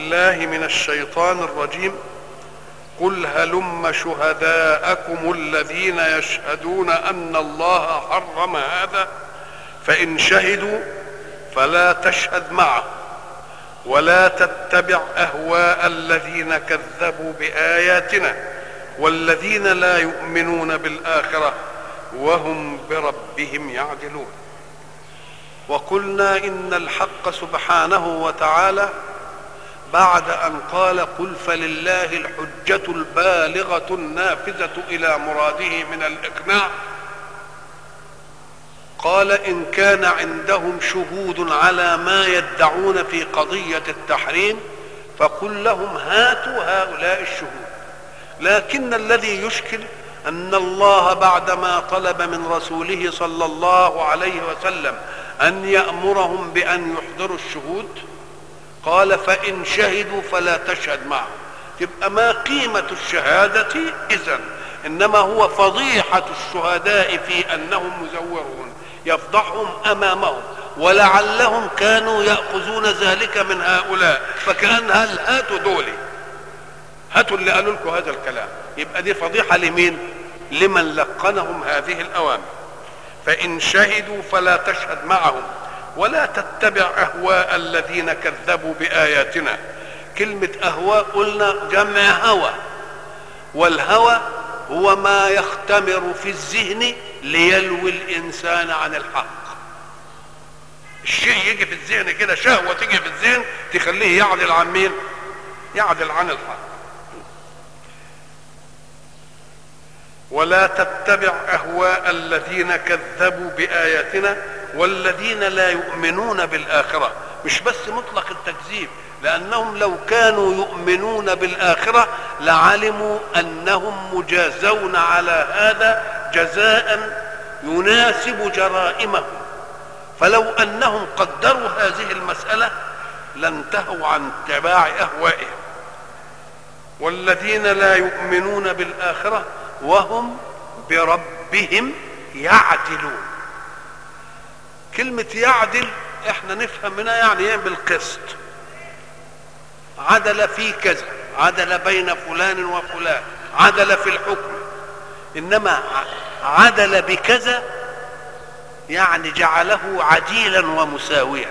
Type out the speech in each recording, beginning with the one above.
بالله من الشيطان الرجيم. قل هلم شهداءكم الذين يشهدون أن الله حرم هذا فإن شهدوا فلا تشهد معه ولا تتبع أهواء الذين كذبوا بآياتنا والذين لا يؤمنون بالآخرة وهم بربهم يعدلون. وقلنا إن الحق سبحانه وتعالى بعد أن قال قل فلله الحجة البالغة النافذة إلى مراده من الإقناع، قال إن كان عندهم شهود على ما يدعون في قضية التحريم فقل لهم هاتوا هؤلاء الشهود. لكن الذي يشكل أن الله بعدما طلب من رسوله صلى الله عليه وسلم أن يأمرهم بأن يحضروا الشهود قال فإن شهدوا فلا تشهد معهم. تبقى ما قيمة الشهادة إذن؟ إنما هو فضيحة الشهداء في أنهم مزورون، يفضحهم أمامهم، ولعلهم كانوا يأخذون ذلك من هؤلاء، فكأن هاتوا دولي، هاتوا اللي قالوا لكم هذا الكلام. يبقى دي فضيحة لمين؟ لمن لقنهم هذه الأوامر. فإن شهدوا فلا تشهد معهم ولا تتبع أهواء الذين كذبوا بآياتنا. كلمة أهواء قلنا جمع هوى، والهوى هو ما يختمر في الذهن ليلوي الإنسان عن الحق. الشيء يجي في الذهن كده، شهوة تيجي في الذهن تخليه يعدل عن مين؟ يعدل عن الحق. ولا تتبع أهواء الذين كذبوا بآياتنا والذين لا يؤمنون بالآخرة. مش بس مطلق التكذيب، لأنهم لو كانوا يؤمنون بالآخرة لعلموا أنهم مجازون على هذا جزاء يناسب جرائمهم، فلو أنهم قدروا هذه المسألة لانتهوا عن اتباع أهوائهم. والذين لا يؤمنون بالآخرة وهم بربهم يعدلون. كلمة يعدل احنا نفهم منها يعني ايه؟ بالقسط. عدل في كذا، عدل بين فلان وفلان، عدل في الحكم. انما عدل بكذا يعني جعله عديلا ومساويا.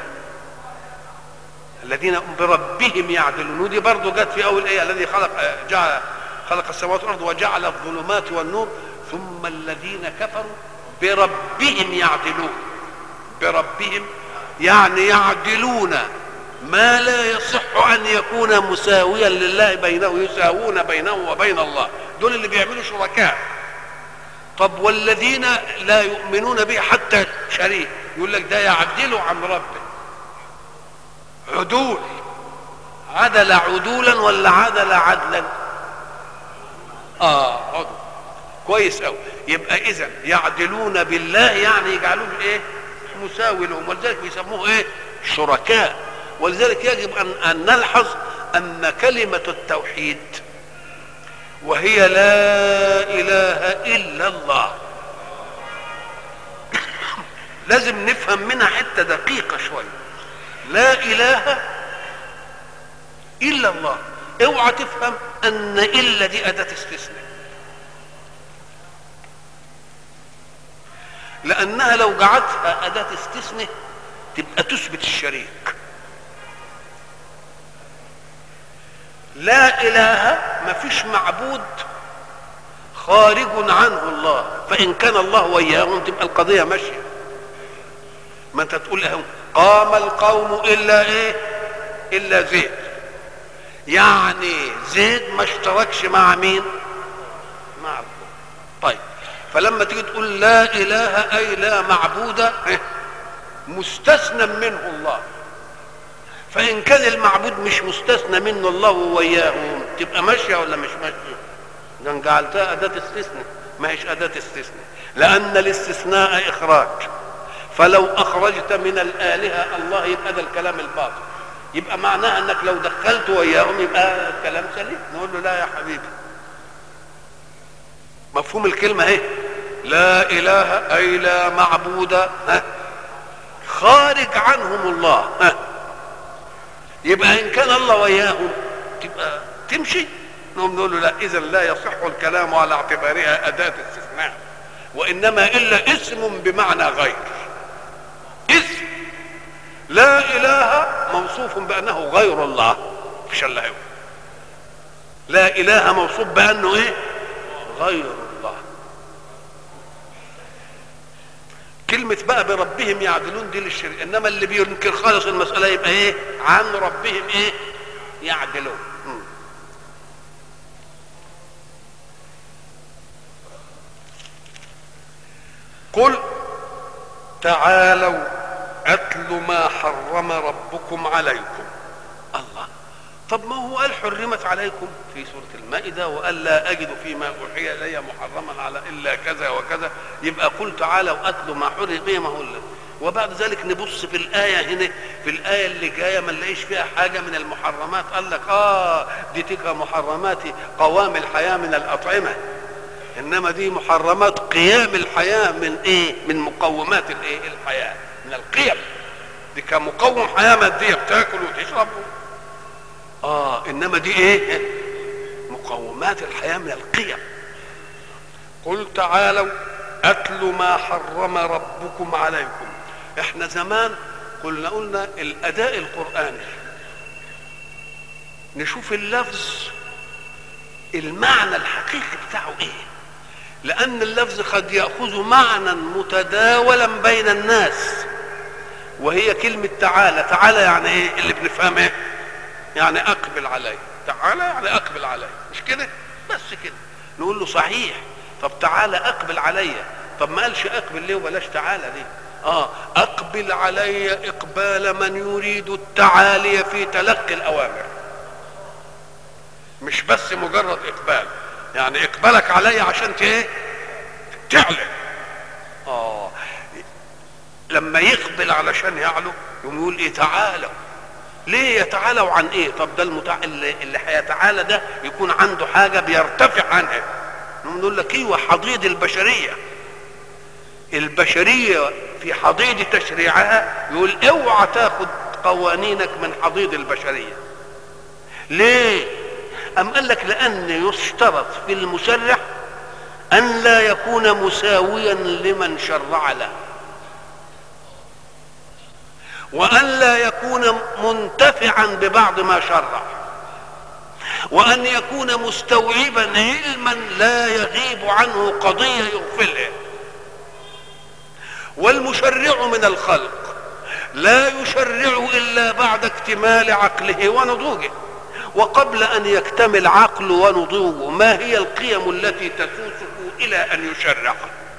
الذين بربهم يعدلون، ودي برضو جت في اول ايه الذي خلق السماوات والارض وجعل الظلمات والنور ثم الذين كفروا بربهم يعدلون. بربهم يعني يعدلون ما لا يصح ان يكون مساويا لله بينه، يساوون بينه وبين الله. دول اللي بيعملوا شركاء. طب والذين لا يؤمنون به حتى شريك يقول لك ده يعدل عن ربه. عدول، عدل عدولا ولا عدل عدلا؟ عدل. كويس قوي. يبقى اذا يعدلون بالله يعني يجعلوه ايه؟ مساوي لهم، ولذلك بيسموه ايه؟ شركاء. ولذلك يجب ان نلحظ ان كلمة التوحيد وهي لا اله الا الله لازم نفهم منها حتة دقيقة شوية. لا اله الا الله. اوعى تفهم ان الا دي اداة استثناء، لانها لو جعلتها اداة استثناء تبقى تثبت الشريك. لا اله ما فيش معبود خارج عنه الله، فان كان الله وياهم تبقى القضية ماشية. ما انت تقول لهم قام القوم الا ايه؟ الا زيد، يعني زيد ما اشتركش مع مين؟ مع الله. طيب فلما تيجي تقول لا اله اي لا معبود مستثنى منه الله، فان كان المعبود مش مستثنى منه الله وياه تبقى ماشيه ولا مش ماشيه؟ ده جعلتها اداه استثناء، ما هيش اداه استثناء، لان الاستثناء اخراج. فلو اخرجت من الالهه الله يبقى ده الكلام الباطل، يبقى معناها انك لو دخلت وياهم يبقى الكلام سليم. نقول له لا يا حبيبي، مفهوم الكلمه اهي. لا اله اي لا معبود خارج عنهم الله. يبقى ان كان الله وياهم تبقى تمشي. نقول له لا، اذا لا يصح الكلام على اعتبارها اداة استثناء، وانما الا اسم بمعنى غير. اسم لا اله موصوف بانه غير الله، مفيش الا هو. لا اله موصوف بانه ايه؟ غير الله. كلمة بقى بربهم يعدلون دي للشرك، انما اللي بينكر خالص المسألة يبقى ايه؟ عن ربهم ايه؟ يعدلون. قل تعالوا اتل ما حرم ربكم عليكم. الله، طب ما هو قال حرمت عليكم في سورة المائدة، وقال لا أجد فيما أوحي إلي محرما على إلا كذا وكذا، يبقى قل تعالوا أتلوا ما حرم إيه؟ ما هو اللي. وبعد ذلك نبص في الآية هنا، في الآية اللي جاية ما نلاقيش فيها حاجة من المحرمات. قال لك دي تلك محرمات قوام الحياة من الأطعمة، إنما دي محرمات قيام الحياة من إيه؟ من مقومات الإيه؟ الحياة، من القيم. دي كمقوم حياة مادية، بتاكل وتشرب. انما دي ايه؟ مقومات الحياة من القيم. قل تعالوا اتلوا ما حرم ربكم عليكم. احنا زمان قلنا الاداء القرآني نشوف اللفظ المعنى الحقيقي بتاعه ايه، لان اللفظ قد يأخذ معنى متداولا بين الناس، وهي كلمة تعالى. تعالى يعني ايه اللي بنفهمه ايه؟ يعني اقبل علي. تعالى يعني اقبل علي، مش كده بس كده. نقول له صحيح، طب تعالى اقبل علي، طب ما قالش اقبل ليه وبلاش تعالى ليه؟ اقبل علي اقبال من يريد التعالي في تلقي الاوامر، مش بس مجرد اقبال. يعني اقبالك علي عشان ايه؟ تعلى. لما يقبل علشان يعلو يقوم يقول ايه؟ تعالوا. ليه يتعالوا عن ايه؟ طب ده اللي هيتعالى ده يكون عنده حاجه بيرتفع عنها. نقول لك ايوه، حضيض البشريه في حضيض تشريعها يقول اوعى تاخد قوانينك من حضيض البشريه. ليه؟ ام قال لك لان يشترط في المشرع ان لا يكون مساويا لمن شرع له، وأن لا يكون منتفعا ببعض ما شرع، وأن يكون مستوعبا علما لا يغيب عنه قضية يغفلها. والمشرع من الخلق لا يشرع إلا بعد اكتمال عقله ونضوجه، وقبل أن يكتمل عقله ونضوجه ما هي القيم التي تسوسه إلى أن يشرع؟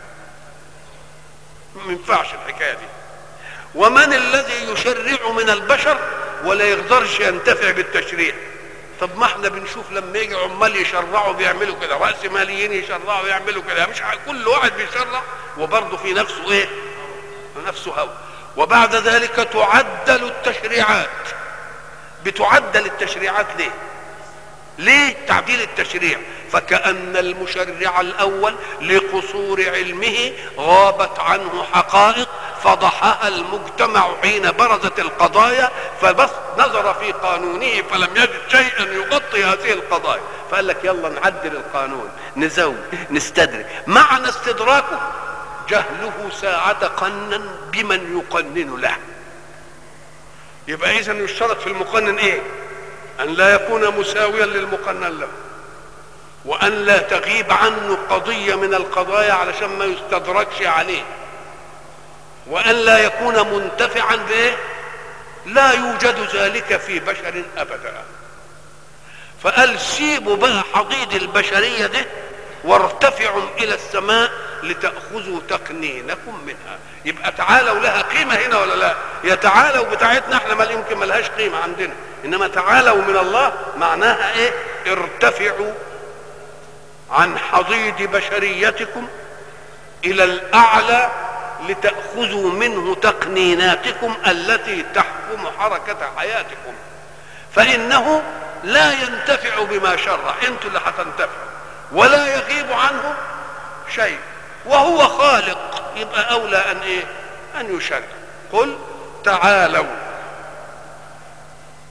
ما ينفعش الحكاية دي. ومن الذي يشرع من البشر ولا يقدرش ينتفع بالتشريع؟ طب ما احنا بنشوف لما يجي عمال يشرعوا بيعملوا كده، رأس ماليين يشرعوا يعملوا كده، مش كل واحد بيشرع وبرضه في نفسه ايه؟ نفسه هوى. وبعد ذلك تعدل التشريعات. بتعدل التشريعات ليه؟ ليه تعديل التشريع؟ فكأن المشرع الأول لقصور علمه غابت عنه حقائق فضحها المجتمع حين برزت القضايا، فبس نظر في قانونه فلم يجد شيئا يغطي هذه القضايا، فقال لك يلا نعدل القانون، نزود، نستدرك. معنى استدراكه جهله ساعة قنن بمن يقنن له. يبقى إذن يشترط في المقنن ايه؟ ان لا يكون مساويا للمقنن له، وان لا تغيب عنه قضية من القضايا علشان ما يستدركش عليه، وان لا يكون منتفعا به. لا يوجد ذلك في بشر ابدا. فقال سيبوا بقى حضيض البشرية ده وارتفعوا الى السماء لتأخذوا تقنينكم منها. يبقى تعالوا لها قيمة هنا ولا لا؟ يا تعالوا بتاعتنا احنا ما يمكن ملهاش قيمة عندنا، انما تعالوا من الله معناها ايه؟ ارتفعوا عن حضيض بشريتكم الى الاعلى لتأخذوا منه تقنيناتكم التي تحكم حركة حياتكم، فانه لا ينتفع بما شرع، انتوا اللي هتنتفعوا، ولا يغيب عنه شيء، وهو خالق. يبقى اولى ان ايه؟ ان يشرع. قل تعالوا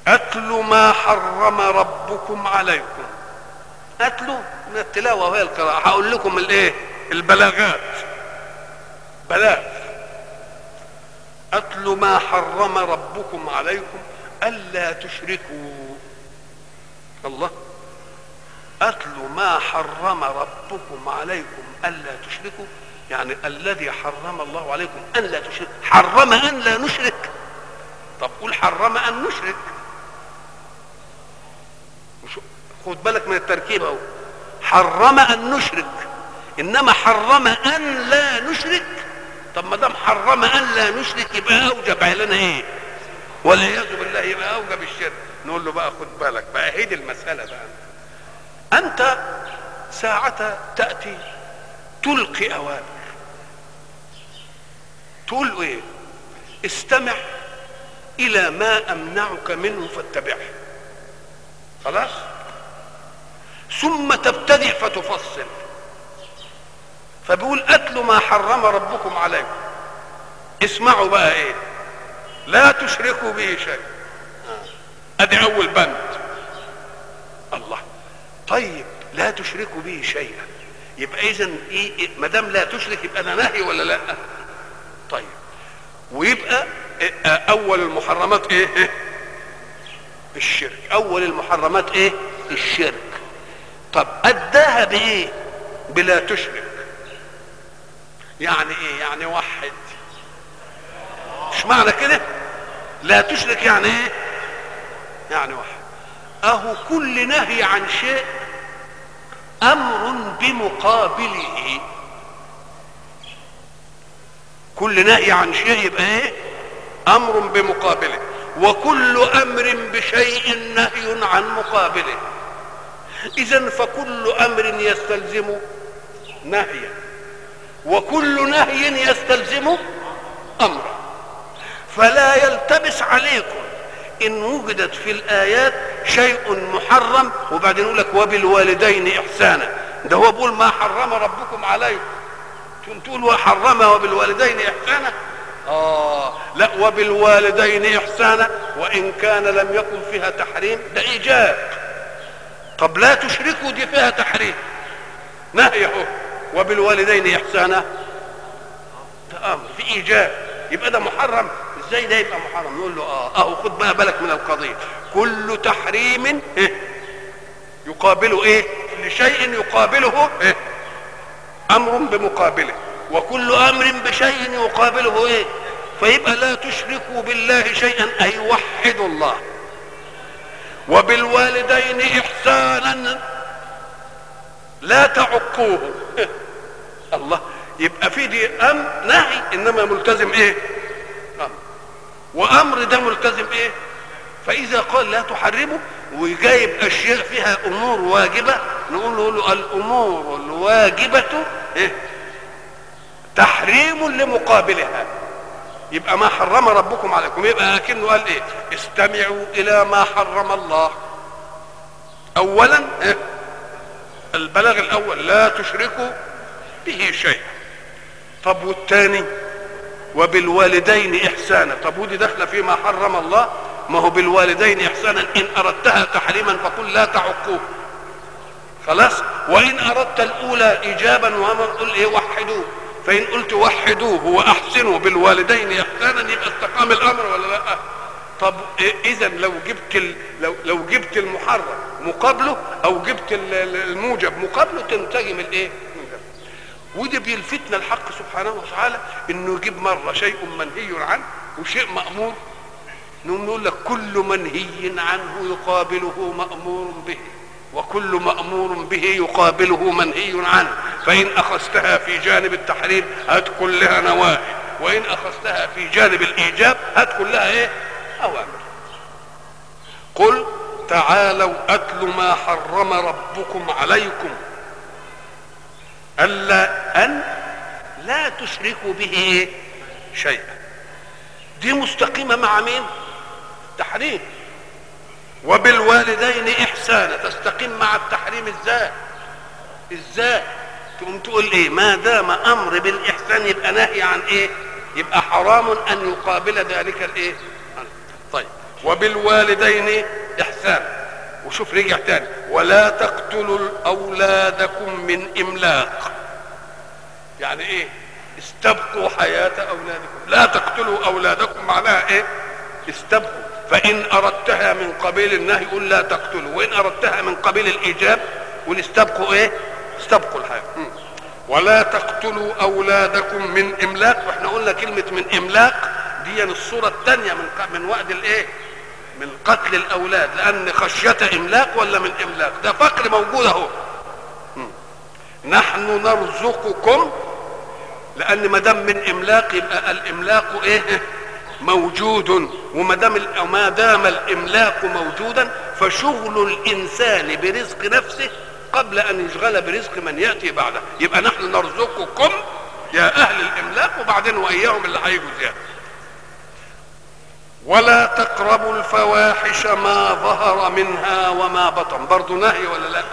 اتل ما حرم ربكم عليكم. اتلو من التلاوه وهي القراءه. هقول لكم الايه؟ البلاغات، بلاغ. اتل ما حرم ربكم عليكم الا تشركوا. الله، اتل ما حرم ربكم عليكم الا تشركوا، يعني الذي حرم الله عليكم ان لا تشركوا. حرم ان لا نشرك. طب قول حرم ان نشرك. خد بالك من التركيب اهو. حرم ان نشرك، انما حرم ان لا نشرك. طب ما دام حرم ان لا نشرك يبقى اوجب علينا ايه؟ والعياذ بالله يبقى اوجب الشرك. نقول له بقى خد بالك بقى، هي دي المساله بقى. انت ساعة تأتي تلقي اوامر، تقول ايه؟ استمع الى ما امنعك منه فاتبعه. خلاص؟ ثم تبتدئ فتفصل. فبيقول اتلوا ما حرم ربكم عليكم. اسمعوا بقى ايه؟ لا تشركوا به شيء. ادي اول بند. الله، طيب لا تشركوا به شيئا، يبقى اذا ايه؟ ما دام لا تشرك يبقى ده نهي ولا لا؟ طيب، ويبقى اول المحرمات ايه؟ الشرك. اول المحرمات ايه؟ الشرك. طب اداها بايه؟ بلا تشرك. يعني ايه؟ يعني وحد. مش معنى كده لا تشرك يعني ايه؟ يعني وحد. اهو كل نهي عن شيء امر بمقابله. كل نهي عن شيء يبقى ايه؟ امر بمقابله. وكل امر بشيء نهي عن مقابله. اذا فكل امر يستلزم نهيا، وكل نهي يستلزم امرا. فلا يلتبس عليكم ان وجدت في الايات شيء محرم وبعدين يقول لك وبالوالدين احسانا. ده هو بيقول ما حرم ربكم عليكم، تقول وحرم وبالوالدين احسانا. لا، وبالوالدين احسانا وان كان لم يكن فيها تحريم، ده ايجاب. طب لا تشركوا دي فيها تحريم، نهي اهو. وبالوالدين احسانا ده امر في ايجاب، يبقى ده محرم. ازاي ده يبقى محرم؟ نقول له اهو خد بقى بالك من القضيه. كل تحريم يقابله ايه؟ لشيء يقابله امر بمقابله، وكل امر بشيء يقابله ايه؟ فيبقى لا تشركوا بالله شيئا اي وحدوا الله. وبالوالدين احسانا لا تعقوه. الله، يبقى في دي نهي انما ملتزم ايه؟ امر. وامر ده ملتزم ايه؟ فاذا قال لا تحرموا وجايب اشياء فيها امور واجبه، نقول له الامور الواجبه إيه؟ تحريم لمقابلها. يبقى ما حرم ربكم عليكم، يبقى لكنه قال ايه؟ استمعوا الى ما حرم الله. اولا إيه؟ البلاغ الاول لا تشركوا به شيئا. طب والثاني وبالوالدين احسانا. طب ودي داخله فيما حرم الله. ما هو بالوالدين احسانا ان اردتها تحريما فقل لا تعقوه. خلاص. وان اردت الاولى ايجابا وامر قل ايه؟ وحدوه. فان قلت وحدوه واحسنوا بالوالدين احسانا يبقى استقام الامر ولا لا؟ طب اذا لو جبت المحرم مقابله او جبت الموجب مقابله تنتجم الايه؟ وده بيلفتنا الحق سبحانه وتعالى انه يجيب مره شيء منهي عنه وشيء مامور. نقول لك كل منهي عنه يقابله مامور به، وكل مامور به يقابله منهي عنه. فان اخذتها في جانب التحريم هات كلها نواهي، وان اخذتها في جانب الايجاب هات كلها ايه؟ اوامر. قل تعالوا اتل ما حرم ربكم عليكم الا ان لا تشركوا به شيئا. دي مستقيمه مع مين؟ تحريم. وبالوالدين احسانا تستقيم مع التحريم. ازاي تقوم تقول ايه؟ ما دام امر بالاحسان يبقى نهي عن ايه؟ يبقى حرام ان يقابل ذلك الايه؟ طيب. وبالوالدين احسانا. وشوف رجع تاني ولا تقتلوا اولادكم من املاق. يعني ايه؟ استبقوا حياة اولادكم. لا تقتلوا اولادكم معناها ايه؟ استبقوا. فان اردتها من قبيل النهي يقول لا تقتلوا، وان اردتها من قبيل الايجاب يقول استبقوا ايه؟ استبقوا الحياة. ولا تقتلوا اولادكم من املاق. واحنا قلنا كلمة من املاق دي الصورة الثانية من وعد الايه؟ من قتل الاولاد، لان خشية املاق ولا من املاق، ده فقر موجود اهو. نحن نرزقكم، لان ما دام من املاق يبقى الاملاق ايه؟ موجود. وما دام الاملاق موجودا فشغل الانسان برزق نفسه قبل ان يشغل برزق من ياتي بعده. يبقى نحن نرزقكم يا اهل الاملاق، وبعدين واياهم اللي هيجوا زياده. ولا تقربوا الفواحش ما ظهر منها وما بطن. برضو نهي ولا لا؟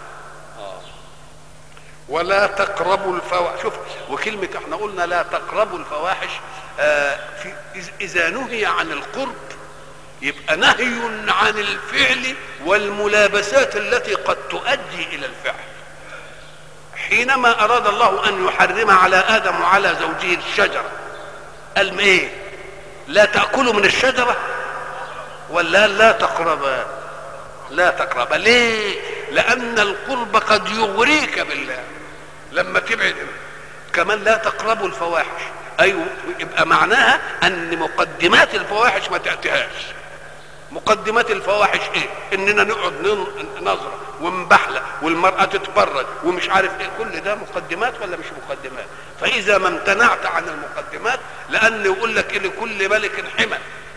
ولا تقربوا الفواحش. شوف، وكلمة احنا قلنا لا تقربوا الفواحش اذا نهي عن القرب يبقى نهي عن الفعل والملابسات التي قد تؤدي الى الفعل. حينما اراد الله ان يحرم على ادم وعلى زوجه الشجرة قال ايه؟ لا تأكلوا من الشجرة ولا لا تقربا؟ لا تقربا. ليه؟ لأن القرب قد يغريك بالله لما تبعد. كمان لا تقربوا الفواحش، أيوة، يبقى معناها أن مقدمات الفواحش ما تأتيهاش. مقدمات الفواحش ايه؟ اننا نقعد نظرة ونبحلق والمرأة تتبرج ومش عارف ايه. كل ده مقدمات ولا مش مقدمات؟ فاذا ما امتنعت عن المقدمات، لان يقول لك إيه؟ لكل ملك حمى،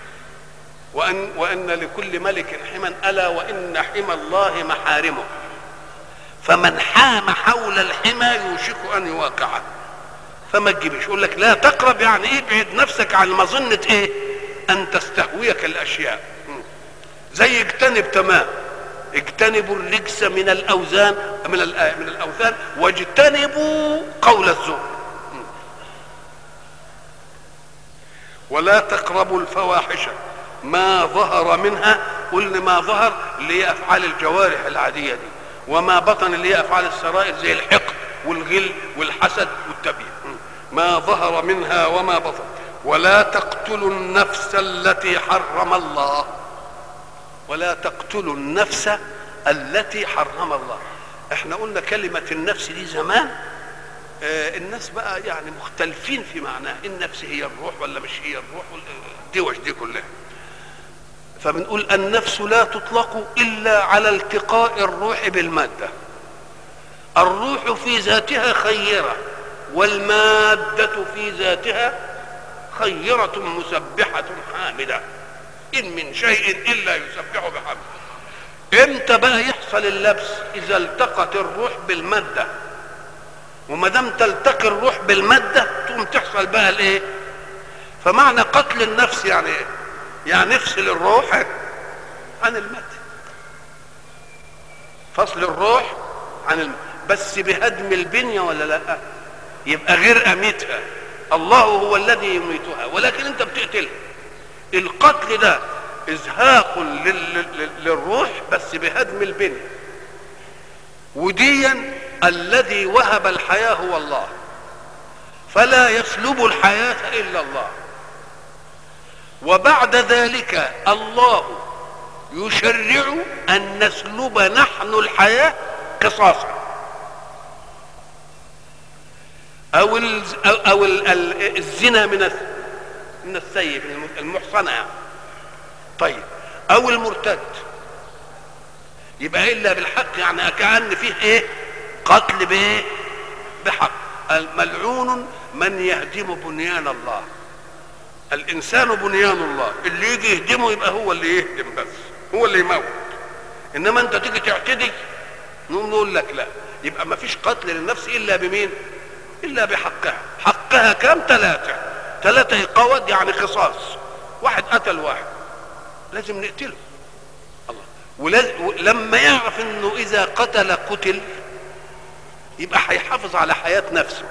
وان لكل ملك حمى، الا وان حمى الله محارمه، فمن حام حول الحمى يوشك ان يواقعه. فما تجيبش. يقول لك لا تقرب، يعني ايه؟ ابعد نفسك عن مظنة ايه؟ ان تستهويك الاشياء. زي اجتنب، تمام، اجتنبوا الرجس من الاوثان من الاوثان واجتنبوا قول الزور. ولا تقربوا الفواحش ما ظهر منها. قلنا ما ظهر اللي هي افعال الجوارح العاديه دي، وما بطن اللي هي افعال السرائر زي الحقد والغل والحسد والتبيين. ما ظهر منها وما بطن. ولا تقتلوا النفس التي حرم الله. ولا تقتلوا النفس التي حرم الله. احنا قلنا كلمة النفس دي زمان الناس بقى يعني مختلفين في معناها. النفس هي الروح ولا مش هي الروح؟ الدوش دي كلها. فبنقول النفس لا تطلق الا على التقاء الروح بالمادة. الروح في ذاتها خيرة، والمادة في ذاتها خيرة مسبحة حامدة. إن من شيء إلا يسبح بحمده. إمتى بقى يحصل اللبس؟ إذا التقت الروح بالمادة. وما دام تلتقي الروح بالمادة تقوم تحصل بقى الإيه؟ فمعنى قتل النفس يعني إيه؟ يعني نفصل الروح عن المادة. فصل الروح عن المادة، بس بهدم البنية ولا لا؟ يبقى غير أميتها. الله هو الذي يميتها، ولكن أنت بتقتلها. القتل ده ازهاق للروح بس بهدم البنية. وديا الذي وهب الحياة هو الله، فلا يسلب الحياة الا الله. وبعد ذلك الله يشرع ان نسلب نحن الحياة قصاصا، او الزنا من السيب المحصنة يعني. طيب، او المرتد، يبقى الا بالحق، يعني كأن فيه ايه؟ قتل بايه؟ بحق. الملعون من يهدم بنيان الله. الانسان بنيان الله، اللي يجي يهدمه يبقى هو اللي يهدم، بس هو اللي يموت. انما انت تيجي تعتدي نقول لك لا. يبقى ما فيش قتل للنفس الا بمين؟ الا بحقها. حقها كام؟ 3 قواد، يعني قصاص. واحد قتل واحد لازم نقتله. الله. ولما يعرف انه اذا قتل يبقى هيحافظ على حياة نفسه.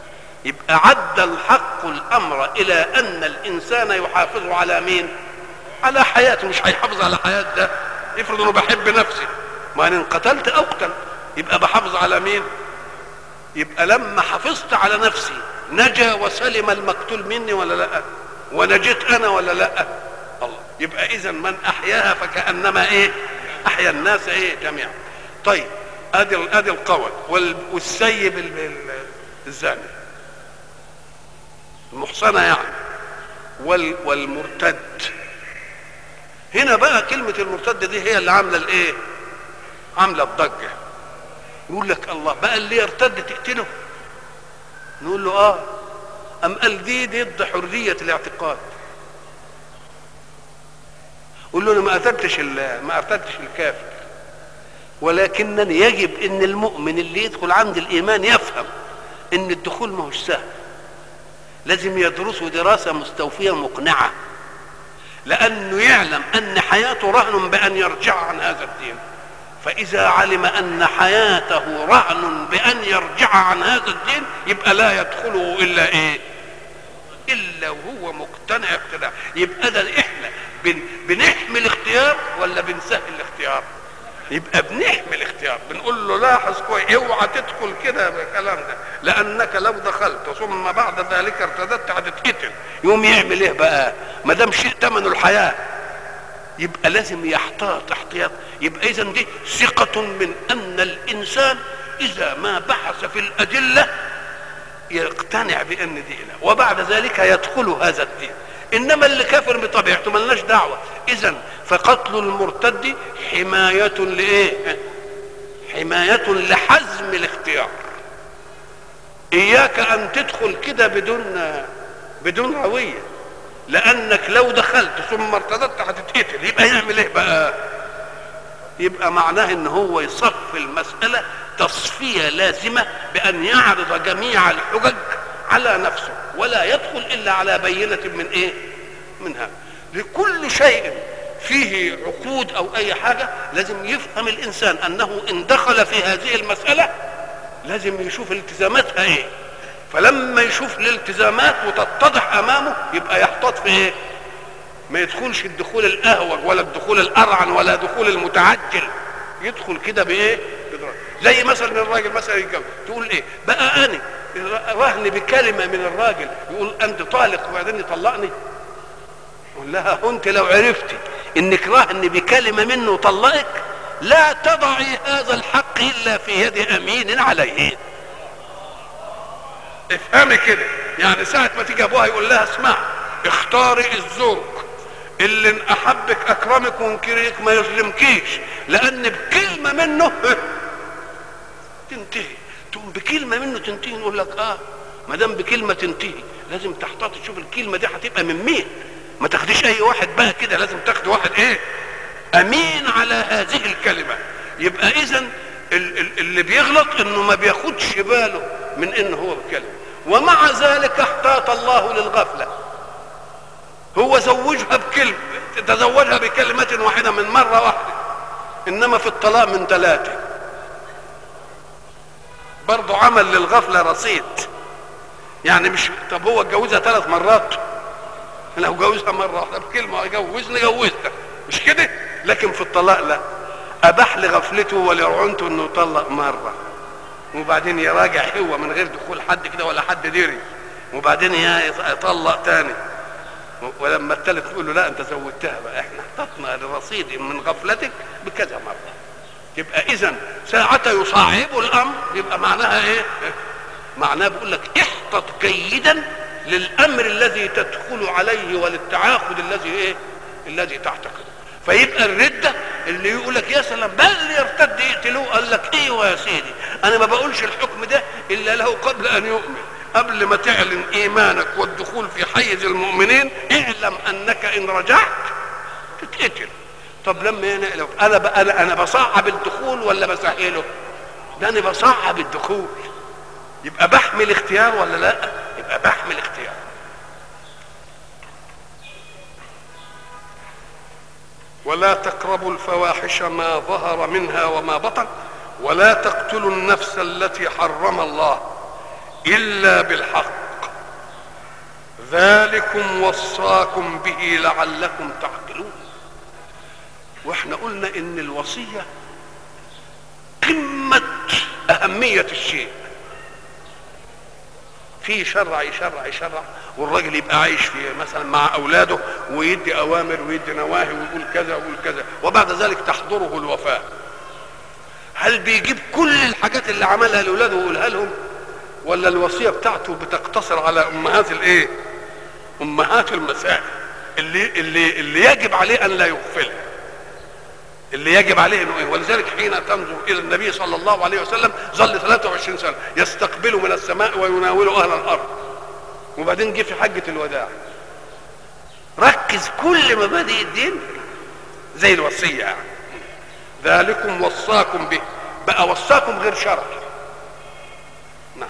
يبقى عد الحق الامر الى ان الانسان يحافظ على مين؟ على حياته، مش هيحافظ على حياة ده. افرض انه بحب نفسي، ما ان قتلت اقتل، يبقى بحافظ على مين؟ يبقى لما حافظت على نفسي نجا وسلم المقتول مني ولا لا؟ ونجيت انا ولا لا؟ الله. يبقى اذا من احياها فكانما ايه؟ احيا الناس ايه؟ جميعا. طيب ادي القول. والسيب الزاني المحصنه يعني، والمرتد. هنا بقى كلمه المرتد دي هي اللي عامله الايه؟ عامله الضجه. يقول لك الله بقى اللي يرتد تقتله؟ نقول له اه. ام قال دي ضد حريه الاعتقاد. قول له انا ما قتلتش الكافر، ولكنني يجب ان المؤمن اللي يدخل عند الايمان يفهم ان الدخول ما هوش سهل، لازم يدرسه دراسه مستوفيه مقنعه، لانه يعلم ان حياته رهن بان يرجع عن هذا الدين. فاذا علم ان حياته رهن بان يرجع عن هذا الدين يبقى لا يدخله الا ايه؟ الا وهو مقتنع اقتناع. يبقى ده احنا بنحمي الاختيار ولا بنسهل الاختيار؟ يبقى بنحمي الاختيار، بنقول له لاحظ كويس اوعى تدخل كده بالكلام ده، لانك لو دخلت ثم بعد ذلك ارتدت هتتقتل. يوم يعمل ايه بقى؟ ما دام شيء ثمنه الحياه يبقى لازم يحتاط احتياط. يبقى اذا دي ثقة من ان الانسان اذا ما بحث في الادلة يقتنع بان دي اله، وبعد ذلك يدخل هذا الدين. انما اللي كافر بطبيعته ملناش دعوة. اذا فقتل المرتد حماية لايه؟ حماية لحزم الاختيار. اياك ان تدخل كده بدون روية، لانك لو دخلت ثم ارتدت هتتقتل. يبقى يعمل ايه بقى؟ يبقى معناه ان هو يصفي المسألة تصفية لازمة بان يعرض جميع الحجج على نفسه، ولا يدخل الا على بينة من ايه؟ منها. لكل شيء فيه عقود او اي حاجة لازم يفهم الانسان انه ان دخل في هذه المسألة لازم يشوف التزاماتها ايه. فلما يشوف الالتزامات وتتضح امامه يبقى يحتاط في ايه؟ ما يدخلش الدخول الاهوج ولا الدخول الارعن ولا دخول المتعجل، يدخل كده بايه؟ زي مثلا الراجل مثلا يتجوز، تقول ايه بقى؟ انا رهن بكلمه من الراجل يقول انت طالق وبعدين يطلقني؟ قول لها انت لو عرفتي انك رهن بكلمه منه وطلقك لا تضعي هذا الحق الا في يد امين عليه. افهمي كده. يعني ساعة ما تيجي ابوها يقول لها اسمع اختاري الزوج اللي ان احبك اكرمك وانكرك ما يظلمكيش، لان بكلمة منه تنتهي. تقوم بكلمة منه تنتهي. نقول لك اه ما دام بكلمة تنتهي لازم تحتاط تشوف الكلمة دي هتبقى من مين. ما تاخديش اي واحد بقى كده، لازم تاخد واحد ايه؟ امين على هذه الكلمة. يبقى اذا اللي بيغلط انه ما بياخدش باله من انه هو بكلمة، ومع ذلك احتاط الله للغفلة. هو زوجها بكلمة، تزوجها بكلمة واحدة من مرة واحدة، انما في الطلاق من 3 برضو عمل للغفلة رصيد. يعني مش طب هو اتجوزها 3 مرات، لو جوزها مرة واحدة بكلمة جوزتها مش كده؟ لكن في الطلاق لا، اباح لغفلته ولرعنته انه يطلق مرة وبعدين يراجع هو من غير دخول حد كده ولا حد دري، وبعدين يطلق تاني، ولما الثالث تقول له لا انت زودتها بقى، احنا احتطنا لرصيد من غفلتك بكذا مرة. يبقى اذا ساعة يصعب الامر يبقى معناها ايه؟ معناه بيقول لك احتط جيدا للامر الذي تدخل عليه وللتعاقد الذي ايه؟ الذي تعتقده. فيبقى الردة اللي يقول لك يا سلام بل يرتد يقتلوه، قال لك ايوه يا سيدي انا ما بقولش الحكم ده الا له قبل ان يؤمن. قبل ما تعلن ايمانك والدخول في حيز المؤمنين اعلم انك ان رجعت تتقتل. طب لما انا بصعب الدخول ولا بسهله؟ ده انا بصعب الدخول. يبقى بحمي الاختيار ولا لا؟ يبقى بحمي الاختيار. ولا تقربوا الفواحش ما ظهر منها وما بطن ولا تقتلوا النفس التي حرم الله إلا بالحق ذلكم وصاكم به لعلكم تعقلون. واحنا قلنا ان الوصية قمة اهمية الشيء. في يشرع والراجل يبقى عايش في مثلا مع اولاده ويدي اوامر ويدي نواهي ويقول كذا ويقول كذا، وبعد ذلك تحضره الوفاة. هل بيجيب كل الحاجات اللي عملها لاولاده ويقولها لهم، ولا الوصية بتاعته بتقتصر على امهات الايه؟ امهات المسائل اللي يجب عليه ان لا يغفلها، اللي يجب عليه انه ايه. ولذلك حين تنظر الى النبي صلى الله عليه وسلم ظل 23 سنه يستقبل من السماء ويناول اهل الارض، وبعدين جه في حجه الوداع ركز كل مبادئ الدين زي الوصيه يعني. ذلكم وصاكم به، بقى وصاكم غير شرع. نعم،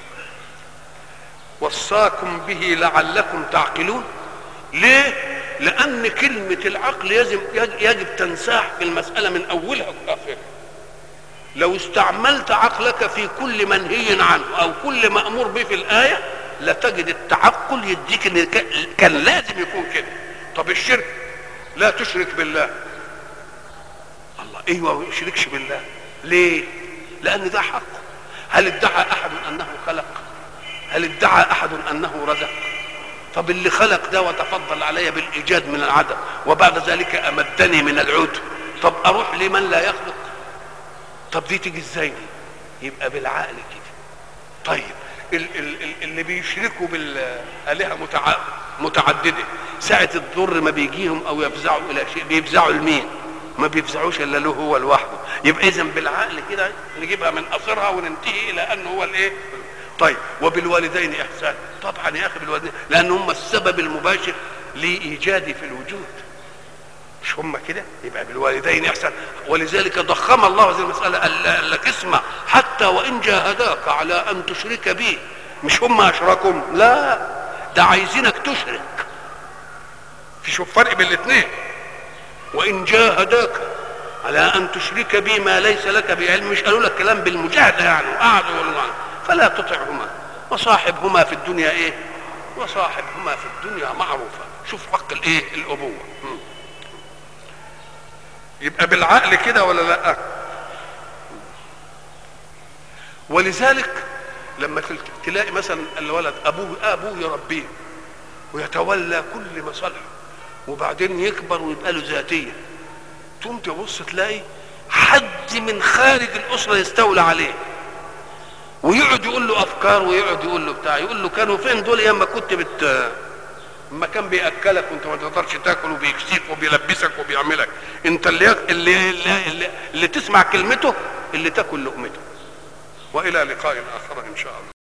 وصاكم به لعلكم تعقلون. ليه؟ لأن كلمة العقل يجب تنساح في المسألة من أولها وآخرها. لو استعملت عقلك في كل منهي عنه أو كل مأمور به في الآية لتجد التعقل يديك إن كان لازم يكون كده. طب الشرك، لا تشرك بالله. الله أيوة ما يشركش بالله. ليه؟ لأن ده حق. هل ادعى أحد أنه خلق؟ هل ادعى أحد أنه رزق؟ طب اللي خلق ده وتفضل علي بالايجاد من العدم وبعد ذلك امدني من العود، طب اروح لمن لا يخلق؟ طب دي تيجي ازاي دي؟ يبقى بالعقل كده. طيب اللي بيشركوا بالالهه متعدده ساعه الضر ما بيجيهم او يفزعوا الى شيء بيفزعوا لمين؟ ما بيفزعوش الا له هو لوحده. يبقى اذا بالعقل كده نجيبها من قصرها وننتهي الى انه هو الايه. طيب وبالوالدين احسان. طبعا يا اخي بالوالدين، لان هم السبب المباشر لايجادي في الوجود، مش هم كده؟ يبقى بالوالدين احسان. ولذلك ضخم الله هذه المساله، قال لك اسمع حتى وان جاهداك على ان تشرك بي، مش هم اشركهم، لا ده عايزينك تشرك. في شوف فرق بين الاثنين. وان جاهداك على ان تشرك بي ما ليس لك بعلم، مش قالوا لك كلام بالمجاهده يعني وقعدوا يقولوا فلا تطعهما وصاحبهما في الدنيا ايه؟ وصاحبهما في الدنيا معروفا. شوف حق الايه؟ الابوه. يبقى بالعقل كده ولا لا؟ ولذلك لما تلاقي مثلا الولد ابوه يربيه ويتولى كل مصالحه وبعدين يكبر ويبقى له ذاتيه، تقوم تبص تلاقي حد من خارج الاسره يستولى عليه ويقعد يقول له افكار ويقعد يقول له بتاع، يقول له كانوا فين دول ايام كنت اما كان بياكلك وانت ما تقدرش تاكل وبيكسيك وبيلبسك وبيعملك، انت اللي تسمع كلمته اللي تاكل لقمته. والى لقاء اخر ان شاء الله.